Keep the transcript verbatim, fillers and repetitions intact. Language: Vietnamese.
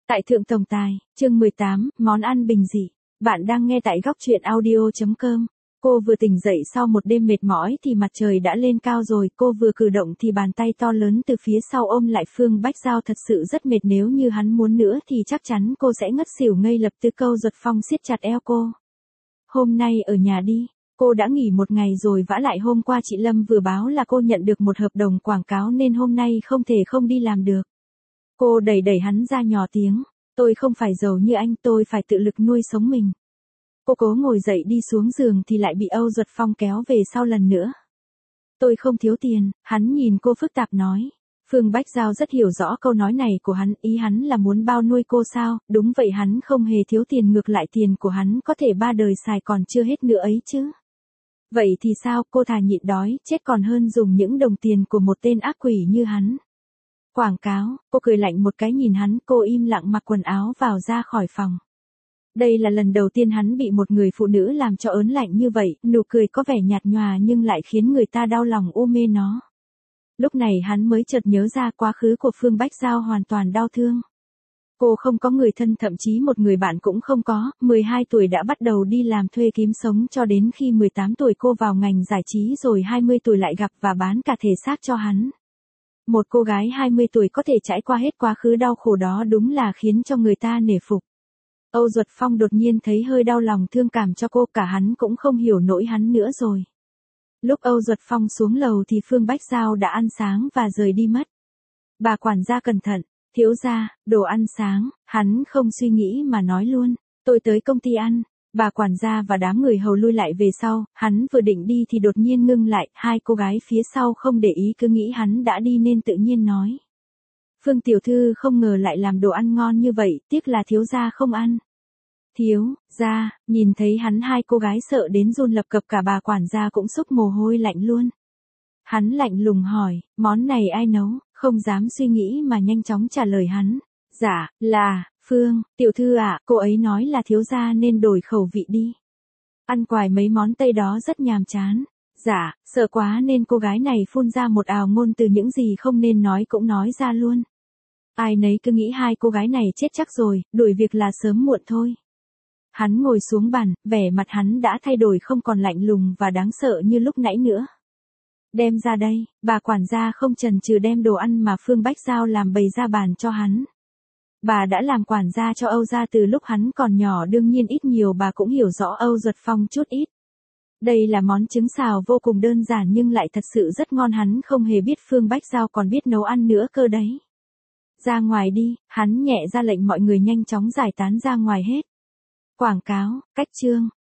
Tại Thượng Tổng Tài, chương mười tám, món ăn bình dị. Bạn đang nghe tại góc truyện audio chấm com. Cô vừa tỉnh dậy sau một đêm mệt mỏi thì mặt trời đã lên cao rồi, cô vừa cử động thì bàn tay to lớn từ phía sau ôm lại Phương Bách Giao, thật sự rất mệt, nếu như hắn muốn nữa thì chắc chắn cô sẽ ngất xỉu ngay lập tức. Câu Duật Phong siết chặt eo cô. Hôm nay ở nhà đi, cô đã nghỉ một ngày rồi, vả lại hôm qua chị Lâm vừa báo là cô nhận được một hợp đồng quảng cáo nên hôm nay không thể không đi làm được. Cô đẩy đẩy hắn ra nhỏ tiếng, tôi không phải giàu như anh, tôi phải tự lực nuôi sống mình. Cô cố ngồi dậy đi xuống giường thì lại bị Âu Duật Phong kéo về sau lần nữa. Tôi không thiếu tiền, hắn nhìn cô phức tạp nói. Phương Bách Giao rất hiểu rõ câu nói này của hắn, ý hắn là muốn bao nuôi cô sao? Đúng vậy, hắn không hề thiếu tiền, ngược lại tiền của hắn có thể ba đời xài còn chưa hết nữa ấy chứ. Vậy thì sao, cô thà nhịn đói chết còn hơn dùng những đồng tiền của một tên ác quỷ như hắn. Quảng cáo, cô cười lạnh một cái nhìn hắn, cô im lặng mặc quần áo vào ra khỏi phòng. Đây là lần đầu tiên hắn bị một người phụ nữ làm cho ớn lạnh như vậy, nụ cười có vẻ nhạt nhòa nhưng lại khiến người ta đau lòng u mê nó. Lúc này hắn mới chợt nhớ ra quá khứ của Phương Bách Giao hoàn toàn đau thương. Cô không có người thân, thậm chí một người bạn cũng không có, mười hai tuổi đã bắt đầu đi làm thuê kiếm sống cho đến khi mười tám tuổi cô vào ngành giải trí, rồi hai mươi tuổi lại gặp và bán cả thể xác cho hắn. Một cô gái hai mươi tuổi có thể trải qua hết quá khứ đau khổ đó đúng là khiến cho người ta nể phục. Âu Duật Phong đột nhiên thấy hơi đau lòng thương cảm cho cô, cả hắn cũng không hiểu nổi hắn nữa rồi. Lúc Âu Duật Phong xuống lầu thì Phương Bách Giao đã ăn sáng và rời đi mất. Bà quản gia cẩn thận, thiếu gia, đồ ăn sáng, hắn không suy nghĩ mà nói luôn, tôi tới công ty ăn. Bà quản gia và đám người hầu lui lại về sau, hắn vừa định đi thì đột nhiên ngưng lại, hai cô gái phía sau không để ý cứ nghĩ hắn đã đi nên tự nhiên nói. Phương tiểu thư không ngờ lại làm đồ ăn ngon như vậy, tiếc là thiếu gia không ăn. Thiếu gia, nhìn thấy hắn hai cô gái sợ đến run lập cập, cả bà quản gia cũng xúc mồ hôi lạnh luôn. Hắn lạnh lùng hỏi, món này ai nấu, không dám suy nghĩ mà nhanh chóng trả lời hắn. Dạ, là, Phương, tiểu thư ạ, cô ấy nói là thiếu gia nên đổi khẩu vị đi. Ăn quài mấy món Tây đó rất nhàm chán. Dạ, sợ quá nên cô gái này phun ra một ào ngôn từ, những gì không nên nói cũng nói ra luôn. Ai nấy cứ nghĩ hai cô gái này chết chắc rồi, đuổi việc là sớm muộn thôi. Hắn ngồi xuống bàn, vẻ mặt hắn đã thay đổi, không còn lạnh lùng và đáng sợ như lúc nãy nữa. Đem ra đây, bà quản gia không chần chừ đem đồ ăn mà Phương Bách Giao làm bày ra bàn cho hắn. Bà đã làm quản gia cho Âu gia từ lúc hắn còn nhỏ, đương nhiên ít nhiều bà cũng hiểu rõ Âu Duật Phong chút ít. Đây là món trứng xào vô cùng đơn giản nhưng lại thật sự rất ngon, hắn không hề biết Phương Bách Giao còn biết nấu ăn nữa cơ đấy. Ra ngoài đi, hắn nhẹ ra lệnh mọi người nhanh chóng giải tán ra ngoài hết. Quảng cáo, cách chương.